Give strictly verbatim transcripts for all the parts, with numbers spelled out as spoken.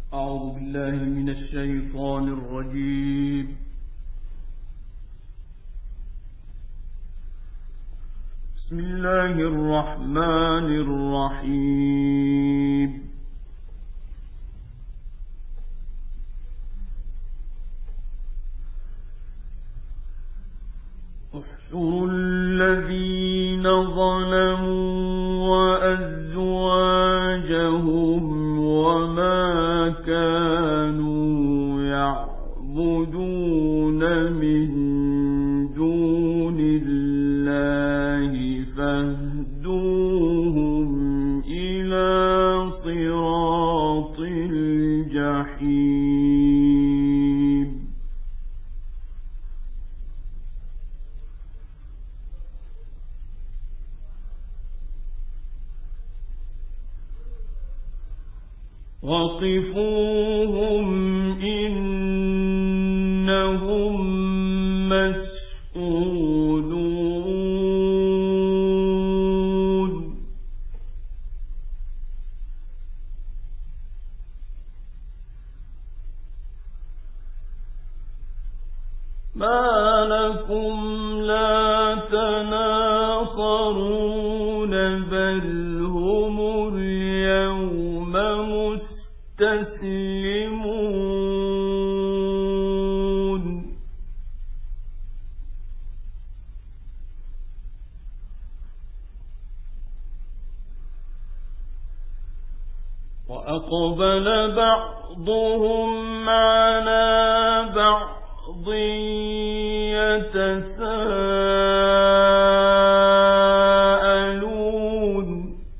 أعوذ بالله من الشيطان الرجيم. بسم الله الرحمن الرحيم. احشروا الذين ظلموا وأزواجهم وما كانوا يعبدون من دون الله فاهدوهم إلى صراط الجحيم. وقفوهم إنهم مسئولون. ما لكم لا تناصرون بل هم اليوم مستسلمون. وأقبل بعضهم على بعض يتساءلون.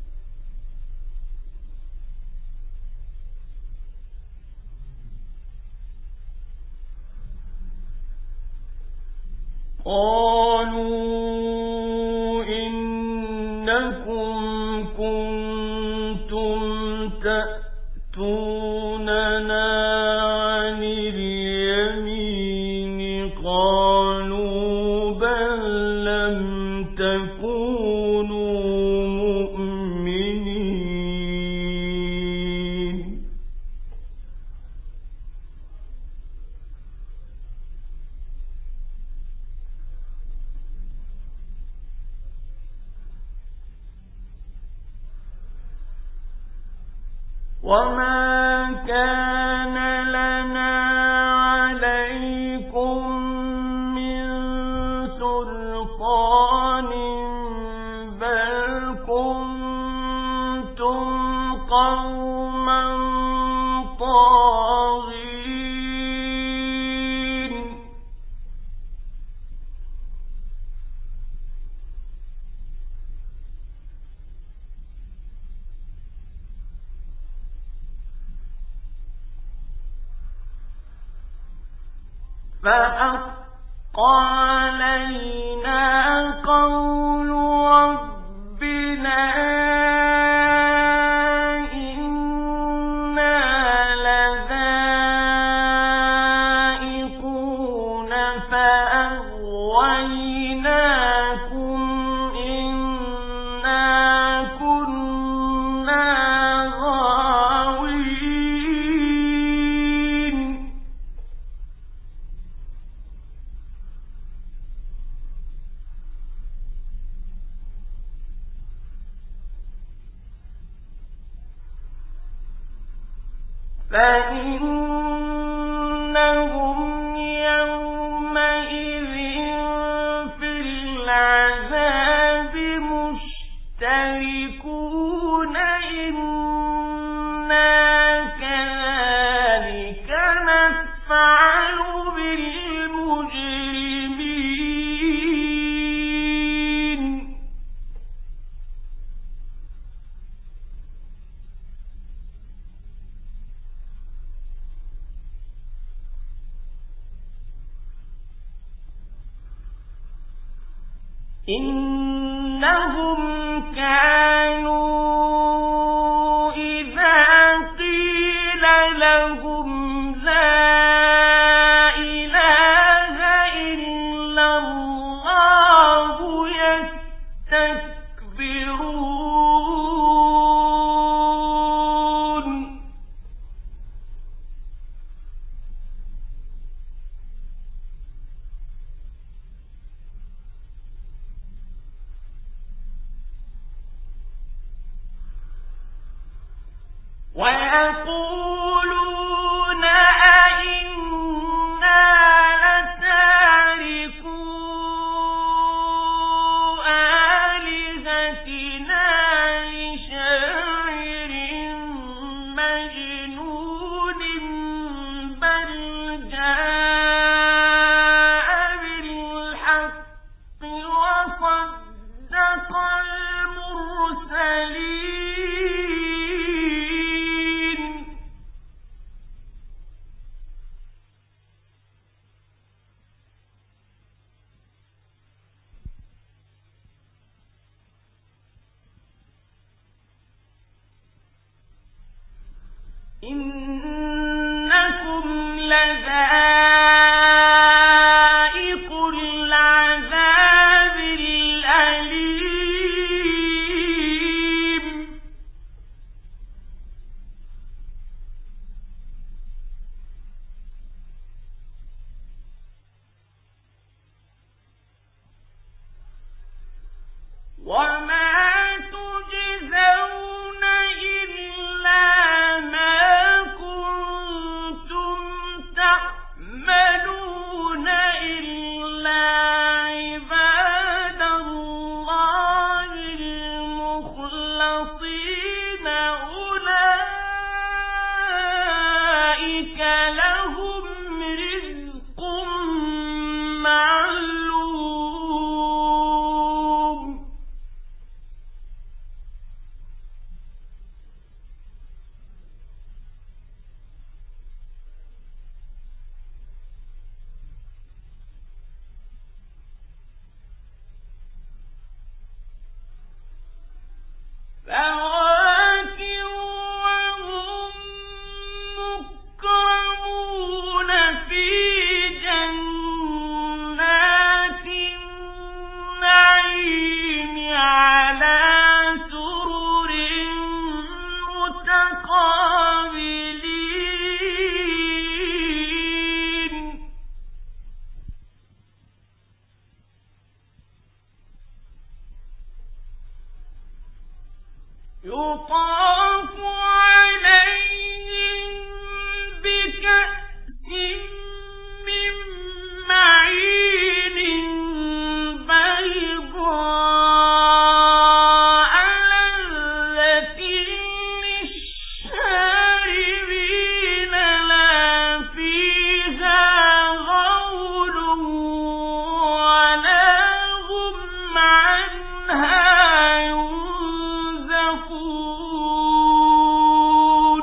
قالوا إنكم كنتم تأتوننا عن اليمين. قالوا بل لم تكونوا مؤمنين. وما كان لنا عليكم من سلطان بل كنتم قوما طاغين. فحق علينا قول ربنا إنا لذائقون فأغويناكم إنا كنا غاوين. فإنهم يومئذ في العذاب مشتركون. إنا كذلك نفعل بالمجرمين. إنهم كانوا إذا قيل لهم لا إله إلا الله يستكبرون. ويقولون أئنا لتاركو آلهتنا لشاعر مجنون بل جاء بالحق وصدق المرسلين. إنكم لذائق العذاب الأليم. وما تجزون إلا ما كنتم تعملون إلا عباد الله المخلصين أولئك لهم رزق معلوم. فواكه وهم مكرمون في جنات النعيم على سرر متقابلين. يطاف عليهم بكأس من معين بيضاء لذة للشاربين لا فيها غول ولا هم عنها ينزفون.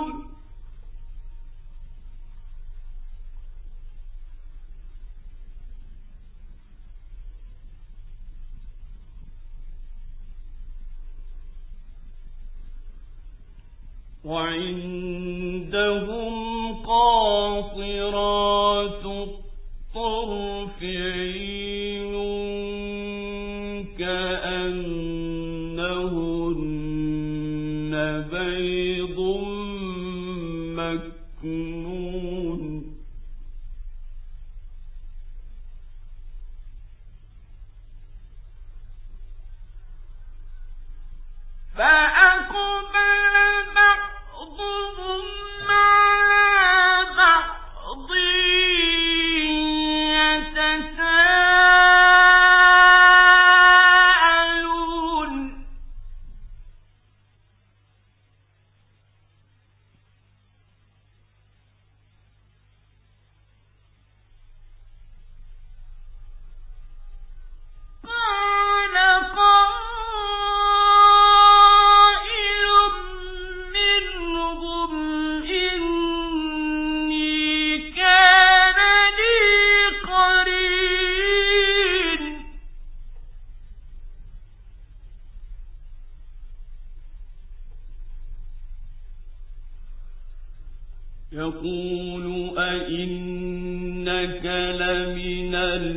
وعندهم قاصرات الطرف عين كأنهن بيض مكنون. فأقبل بعضهم على بعض يتساءلون. قال قائل منهم إني كان لي قرين. يقول أئنك لمن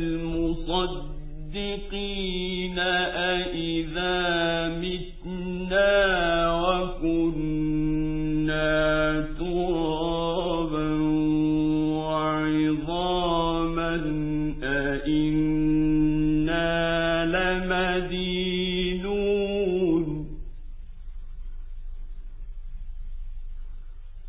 المصدقين أئذا متنا وكنا ترابا وعظاما أئنا لمدينون.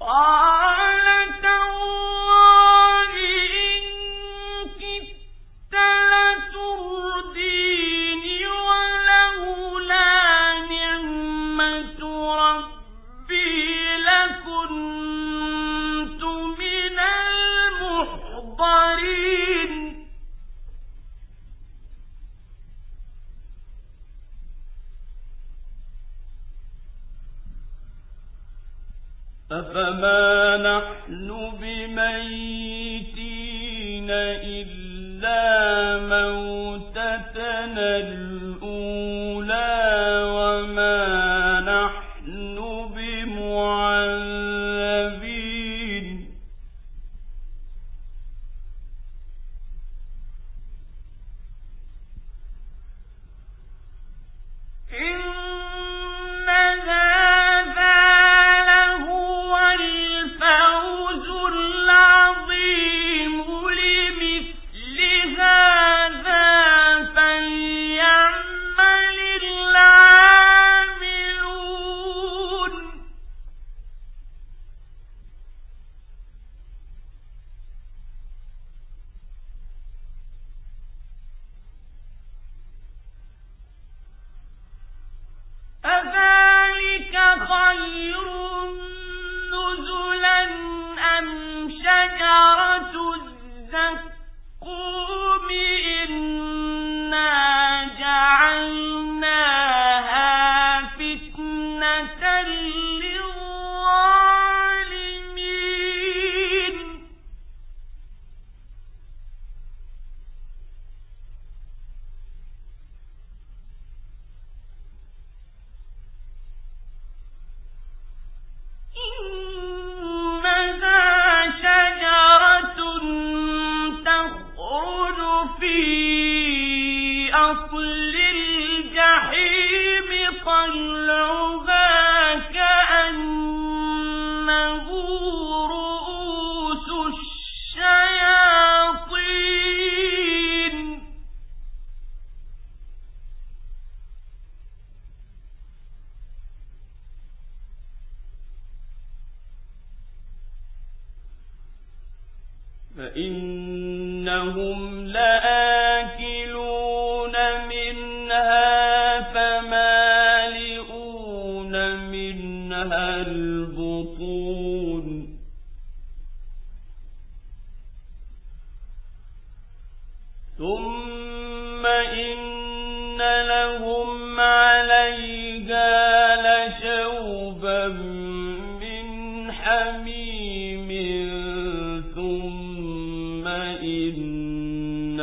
أفما نحن بميتين إلا موتتنا الأولى وما نحن بمعذبين إن هذا أذلك خير نزلا أم شجرة الزقوم إنا جعلناها فتنة للظالمين إنها شجرة تخرج في أصل الجحيم طلعها كأنه رؤوس الشياطين فإنهم لآكلون منها فمالئون منها البطون ثم إن لهم عليها لشوبا من حميم ثم إن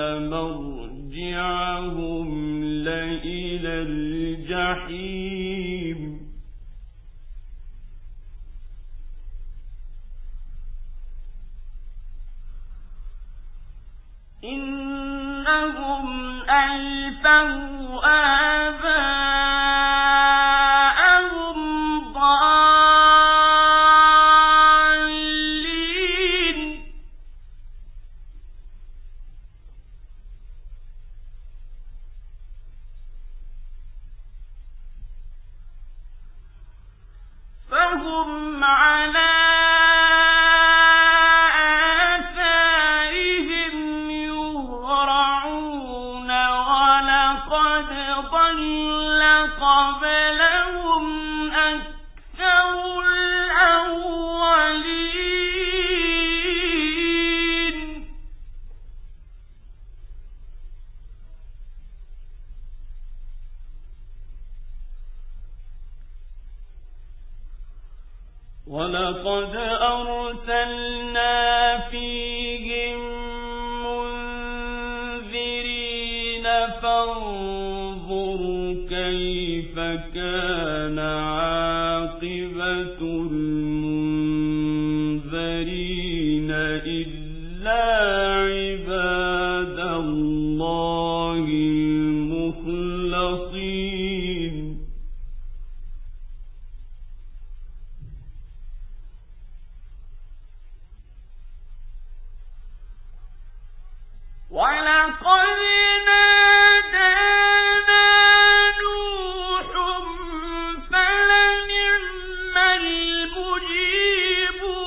مرجعهم لإلى الجحيم إنهم ألفوا آباءهم ضالين فهم على قبلهم أكثر الأولين ولقد أرسلنا فيهم منذرين فانظروا كيف كان عاقبة المنذرين إلا عباد الله المخلصين ولقد نادانا نوح فلنعم المجيبون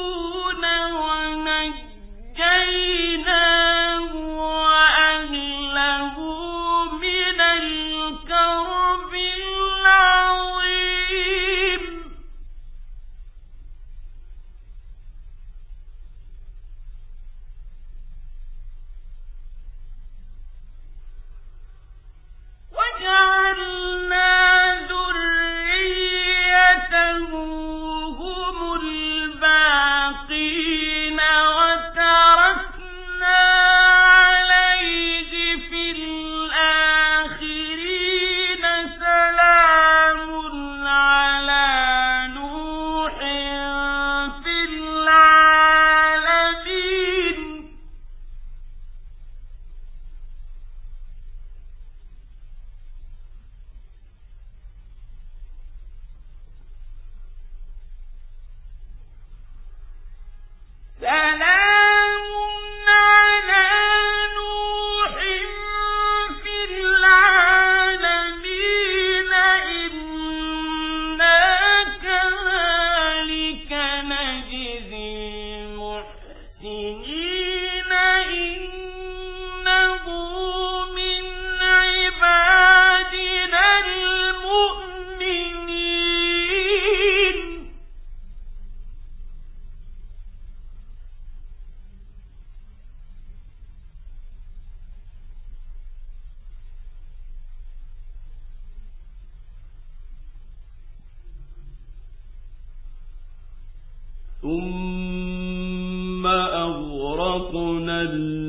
ثم أغرقنا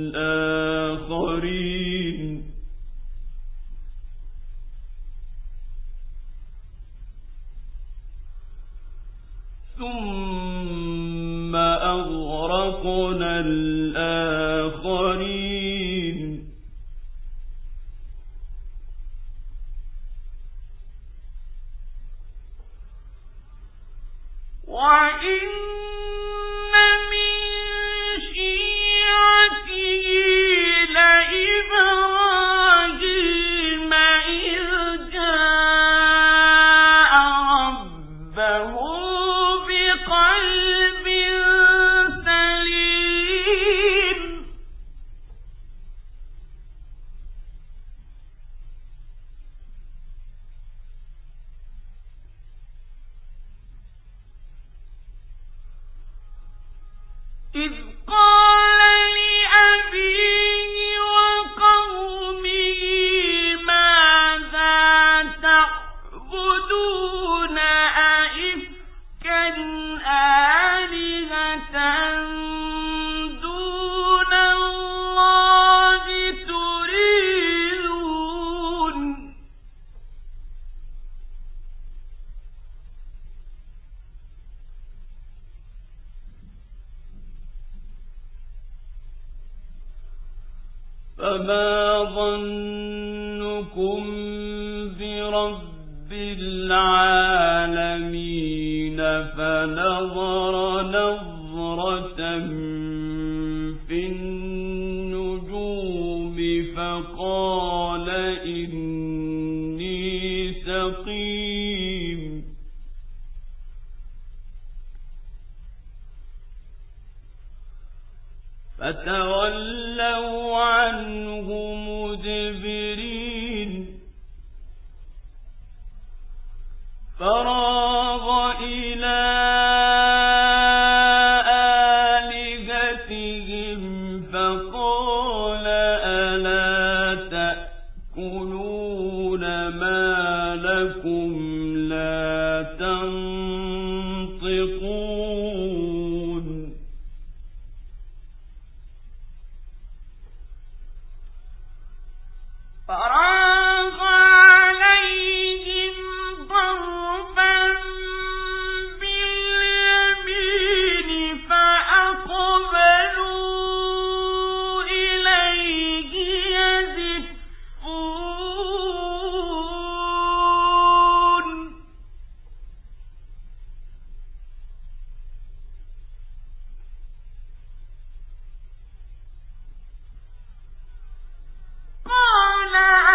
الآخرين ثم أغرقنا الآخرين وإن إذ قال لأبيه وقومه ماذا تعبدون أئفكا آلهة دون الله تريدون فما ظنكم برب العالمين فنظر نظرة في النجوم فقال إني سقيم فتولوا عنه مدبرين فراغ إلى آلهتهم فقال ألا تأكلون ما لكم لا تنطقون فراغ عليهم ضربا باليمين فأقبلوا إليه يزفون قال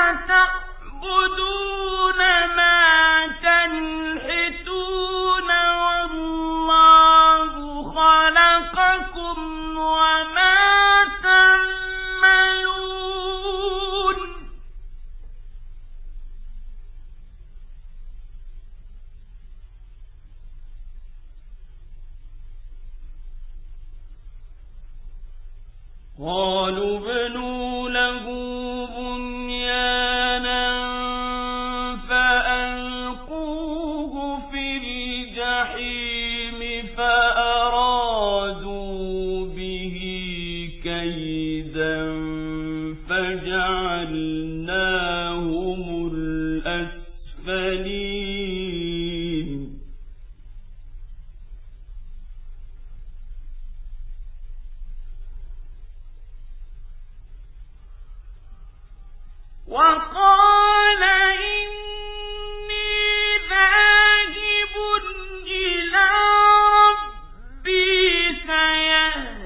أتعبدون ما تنحتون والله خلقكم وما تعملون قالوا ابنوا له بنيانا فألقوه في الجحيم فأرادوا به كيدا فجعلناهم الأسفلين وقال إني ذاهب إلى ربي سيهدين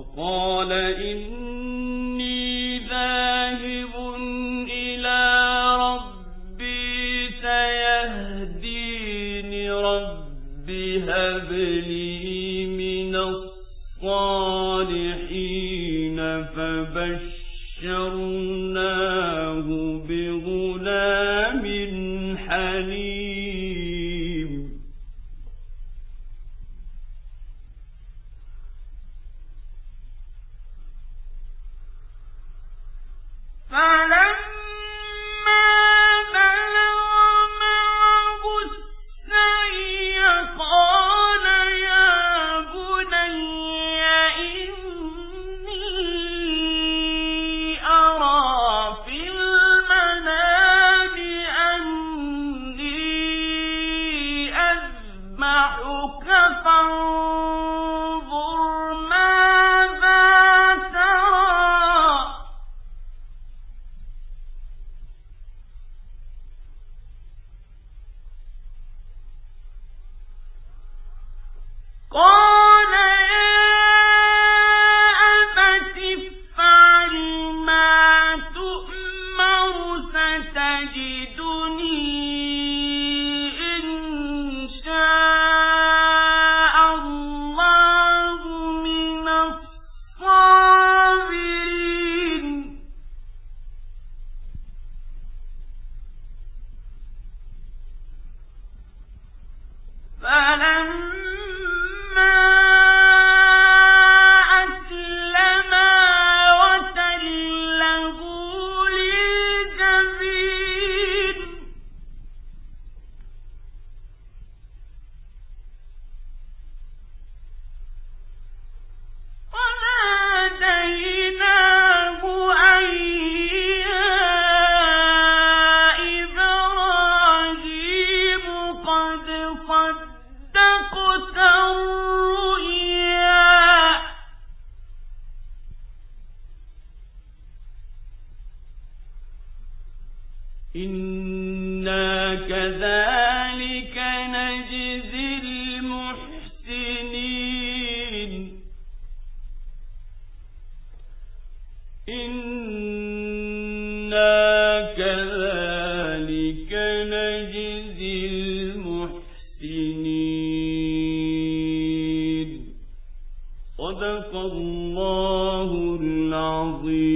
فقال إني ذاهب إلى ربي سيهدين رب هب لي من الصالحين فبشرناه بغلام حليم فلما بلغ معه السعي قال يا بني إني أرى في المنام أني أذبحك فانظر ماذا ترى قال يا أبت افعل ما تؤمر ستجدني إن شاء الله من الصابرين فلما أسلما وتله للجبين وناديناه أن يا إبراهيم قد صدقت الرؤيا إنا كذلك نجزي المحسنين إنا كذلك نجزي المحسنين صدق الله العظيم.